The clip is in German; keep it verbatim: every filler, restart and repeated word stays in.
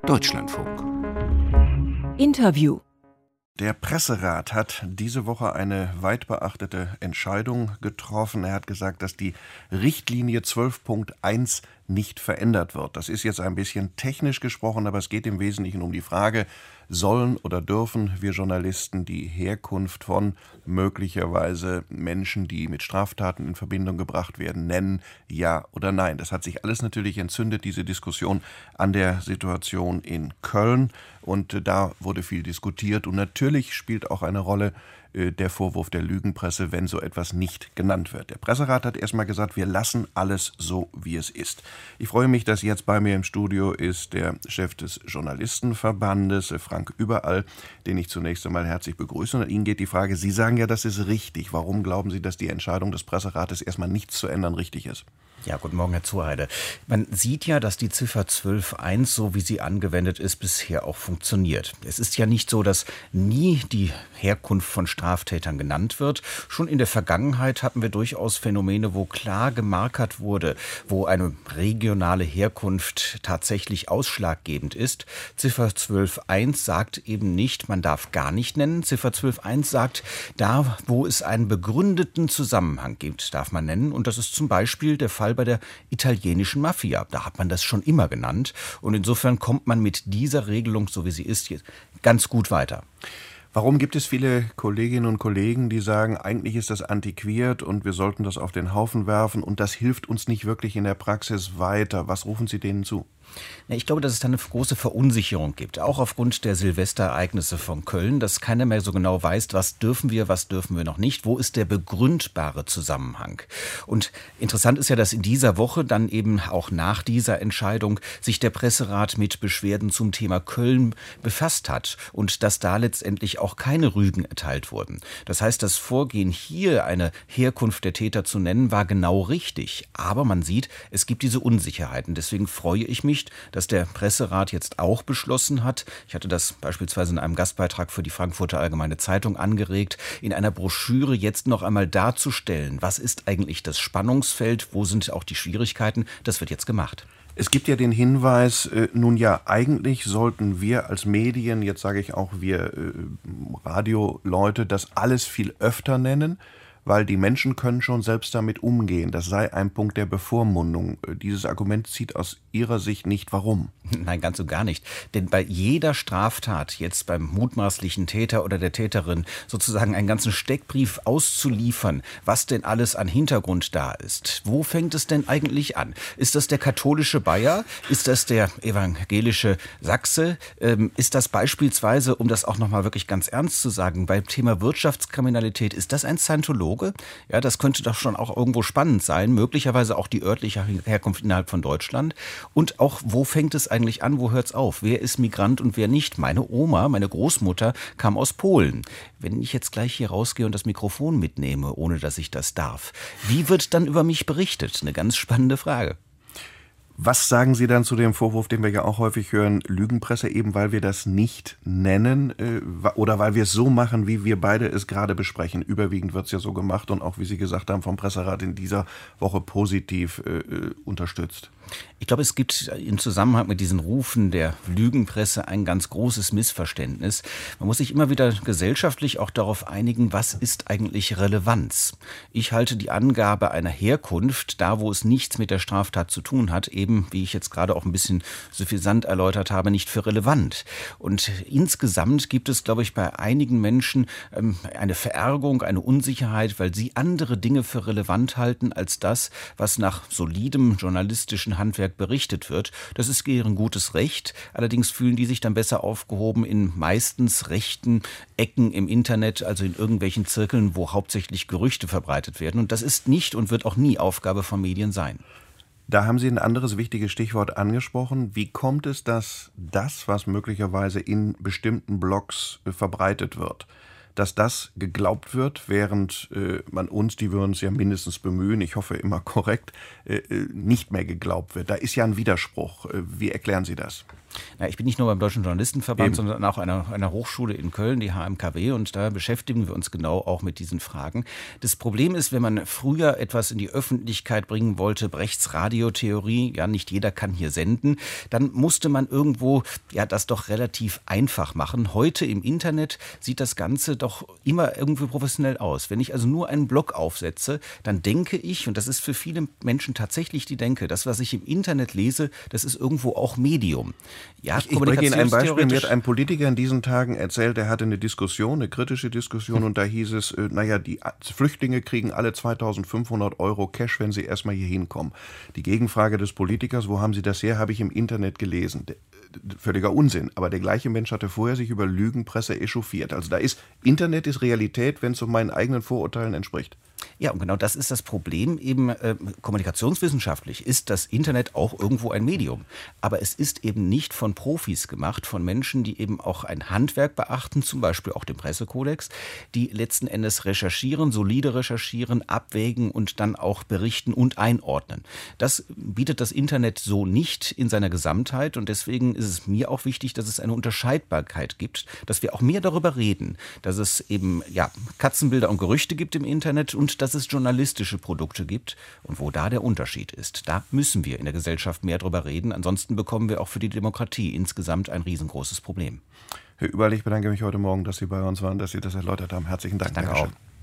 Deutschlandfunk. Interview. Der Presserat hat diese Woche eine weit beachtete Entscheidung getroffen. Er hat gesagt, dass die Richtlinie zwölf Punkt eins nicht verändert wird. Das ist jetzt ein bisschen technisch gesprochen, aber es geht im Wesentlichen um die Frage, sollen oder dürfen wir Journalisten die Herkunft von möglicherweise Menschen, die mit Straftaten in Verbindung gebracht werden, nennen, ja oder nein. Das hat sich alles natürlich entzündet, diese Diskussion an der Situation in Köln. Und da wurde viel diskutiert. Und natürlich spielt auch eine Rolle äh, der Vorwurf der Lügenpresse, wenn so etwas nicht genannt wird. Der Presserat hat erstmal gesagt, wir lassen alles so, wie es ist. Ich freue mich, dass jetzt bei mir im Studio ist der Chef des Journalistenverbandes, Frank Überall, den ich zunächst einmal herzlich begrüße. Und an Ihnen geht die Frage, Sie sagen ja, das ist richtig. Warum glauben Sie, dass die Entscheidung des Presserates, erstmal nichts zu ändern, richtig ist? Ja, guten Morgen, Herr Zuheide. Man sieht ja, dass die Ziffer zwölf Punkt eins, so wie sie angewendet ist, bisher auch funktioniert. Es ist ja nicht so, dass nie die Herkunft von Straftätern genannt wird. Schon in der Vergangenheit hatten wir durchaus Phänomene, wo klar gemarkert wurde, wo eine regionale Herkunft tatsächlich ausschlaggebend ist. Ziffer zwölf Punkt eins sagt eben nicht, man darf gar nicht nennen. Ziffer zwölf Punkt eins sagt, da, wo es einen begründeten Zusammenhang gibt, darf man nennen. Und das ist zum Beispiel der Fall bei der italienischen Mafia. Da hat man das schon immer genannt. Und insofern kommt man mit dieser Regelung, so wie sie ist, jetzt ganz gut weiter. Warum gibt es viele Kolleginnen und Kollegen, die sagen, eigentlich ist das antiquiert und wir sollten das auf den Haufen werfen und das hilft uns nicht wirklich in der Praxis weiter? Was rufen Sie denen zu? Ich glaube, dass es da eine große Verunsicherung gibt, auch aufgrund der Silvesterereignisse von Köln, dass keiner mehr so genau weiß, was dürfen wir, was dürfen wir noch nicht, wo ist der begründbare Zusammenhang. Und interessant ist ja, dass in dieser Woche dann eben auch nach dieser Entscheidung sich der Presserat mit Beschwerden zum Thema Köln befasst hat und dass da letztendlich auch keine Rügen erteilt wurden. Das heißt, das Vorgehen hier, eine Herkunft der Täter zu nennen, war genau richtig. Aber man sieht, es gibt diese Unsicherheiten. Deswegen freue ich mich, dass der Presserat jetzt auch beschlossen hat, ich hatte das beispielsweise in einem Gastbeitrag für die Frankfurter Allgemeine Zeitung angeregt, in einer Broschüre jetzt noch einmal darzustellen, was ist eigentlich das Spannungsfeld, wo sind auch die Schwierigkeiten, das wird jetzt gemacht. Es gibt ja den Hinweis, äh, nun ja, eigentlich sollten wir als Medien, jetzt sage ich auch wir äh, Radioleute, das alles viel öfter nennen, weil die Menschen können schon selbst damit umgehen. Das sei ein Punkt der Bevormundung. Dieses Argument zieht aus Ihrer Sicht nicht. Warum? Nein, ganz und gar nicht. Denn bei jeder Straftat, jetzt beim mutmaßlichen Täter oder der Täterin, sozusagen einen ganzen Steckbrief auszuliefern, was denn alles an Hintergrund da ist. Wo fängt es denn eigentlich an? Ist das der katholische Bayer? Ist das der evangelische Sachse? Ähm, ist das beispielsweise, um das auch nochmal wirklich ganz ernst zu sagen, beim Thema Wirtschaftskriminalität, ist das ein Scientologe? Ja, das könnte doch schon auch irgendwo spannend sein, möglicherweise auch die örtliche Herkunft innerhalb von Deutschland. Und auch, wo fängt es eigentlich an, wo hört es auf? Wer ist Migrant und wer nicht? Meine Oma, meine Großmutter kam aus Polen. Wenn ich jetzt gleich hier rausgehe und das Mikrofon mitnehme, ohne dass ich das darf, wie wird dann über mich berichtet? Eine ganz spannende Frage. Was sagen Sie dann zu dem Vorwurf, den wir ja auch häufig hören, Lügenpresse, eben weil wir das nicht nennen äh, oder weil wir es so machen, wie wir beide es gerade besprechen? Überwiegend wird es ja so gemacht und auch, wie Sie gesagt haben, vom Presserat in dieser Woche positiv äh, unterstützt. Ich glaube, es gibt im Zusammenhang mit diesen Rufen der Lügenpresse ein ganz großes Missverständnis. Man muss sich immer wieder gesellschaftlich auch darauf einigen, was ist eigentlich Relevanz? Ich halte die Angabe einer Herkunft, da wo es nichts mit der Straftat zu tun hat, eben, wie ich jetzt gerade auch ein bisschen suffisant erläutert habe, nicht für relevant. Und insgesamt gibt es, glaube ich, bei einigen Menschen ähm, eine Verärgerung, eine Unsicherheit, weil sie andere Dinge für relevant halten als das, was nach solidem journalistischen Handwerk berichtet wird. Das ist deren gutes Recht. Allerdings fühlen die sich dann besser aufgehoben in meistens rechten Ecken im Internet, also in irgendwelchen Zirkeln, wo hauptsächlich Gerüchte verbreitet werden. Und das ist nicht und wird auch nie Aufgabe von Medien sein. Da haben Sie ein anderes wichtiges Stichwort angesprochen. Wie kommt es, dass das, was möglicherweise in bestimmten Blogs äh, verbreitet wird, dass das geglaubt wird, während äh, man uns, die wir uns ja mindestens bemühen, ich hoffe immer korrekt, äh, nicht mehr geglaubt wird? Da ist ja ein Widerspruch. Wie erklären Sie das? Na, ich bin nicht nur beim Deutschen Journalistenverband, Eben. sondern auch einer, einer Hochschule in Köln, die H M K W, und da beschäftigen wir uns genau auch mit diesen Fragen. Das Problem ist, wenn man früher etwas in die Öffentlichkeit bringen wollte, Brechts Radiotheorie, ja, nicht jeder kann hier senden, dann musste man irgendwo ja das doch relativ einfach machen. Heute im Internet sieht das Ganze doch immer irgendwie professionell aus. Wenn ich also nur einen Blog aufsetze, dann denke ich, und das ist für viele Menschen tatsächlich die Denke, das, was ich im Internet lese, das ist irgendwo auch Medium. Ja, ich ich bringe Ihnen ein Beispiel. Mir hat ein Politiker in diesen Tagen erzählt, er hatte eine Diskussion, eine kritische Diskussion, hm. und da hieß es, äh, naja, die Flüchtlinge kriegen alle zweitausendfünfhundert Euro Cash, wenn sie erstmal hier hinkommen. Die Gegenfrage des Politikers, wo haben Sie das her, habe ich im Internet gelesen. De- Völliger Unsinn. Aber der gleiche Mensch hatte vorher sich über Lügenpresse echauffiert. Also da ist, Internet ist Realität, wenn es so meinen eigenen Vorurteilen entspricht. Ja, und genau das ist das Problem. Eben äh, kommunikationswissenschaftlich ist das Internet auch irgendwo ein Medium. Aber es ist eben nicht von Profis gemacht, von Menschen, die eben auch ein Handwerk beachten, zum Beispiel auch den Pressekodex, die letzten Endes recherchieren, solide recherchieren, abwägen und dann auch berichten und einordnen. Das bietet das Internet so nicht in seiner Gesamtheit, und deswegen ist es mir auch wichtig, dass es eine Unterscheidbarkeit gibt, dass wir auch mehr darüber reden, dass es eben ja Katzenbilder und Gerüchte gibt im Internet und dass es journalistische Produkte gibt, und wo da der Unterschied ist. Da müssen wir in der Gesellschaft mehr drüber reden, ansonsten bekommen wir auch für die Demokratie insgesamt ein riesengroßes Problem. Herr Überl, ich bedanke mich heute Morgen, dass Sie bei uns waren, dass Sie das erläutert haben. Herzlichen Dank. Danke auch.